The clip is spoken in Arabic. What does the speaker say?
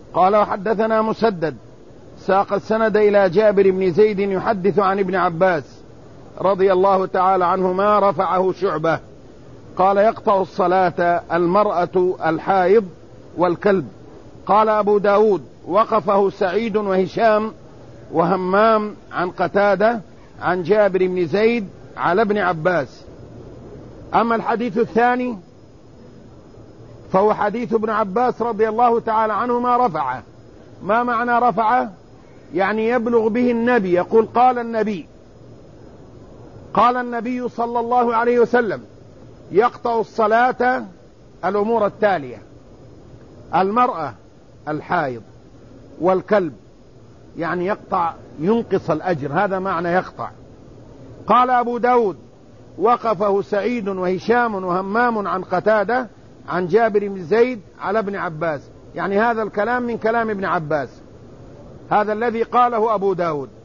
قال وحدثنا مسدد ساق السند إلى جابر بن زيد يحدث عن ابن عباس رضي الله تعالى عنهما رفعه شعبة قال يقطع الصلاة المرأة الحائض والكلب. قال أبو داود وقفه سعيد وهشام وهمام عن قتادة عن جابر بن زيد على ابن عباس. أما الحديث الثاني فهو حديث ابن عباس رضي الله تعالى عنهما رفعه. ما معنى رفعه؟ يعني يبلغ به النبي، يقول قال النبي صلى الله عليه وسلم يقطع الصلاة الأمور التالية: المرأة الحائض والكلب، يعني يقطع ينقص الأجر، هذا معنى يقطع. قال أبو داود وقفه سعيد وهشام وهمام عن قتادة عن جابر بن زيد على ابن عباس، يعني هذا الكلام من كلام ابن عباس، هذا الذي قاله أبو داود.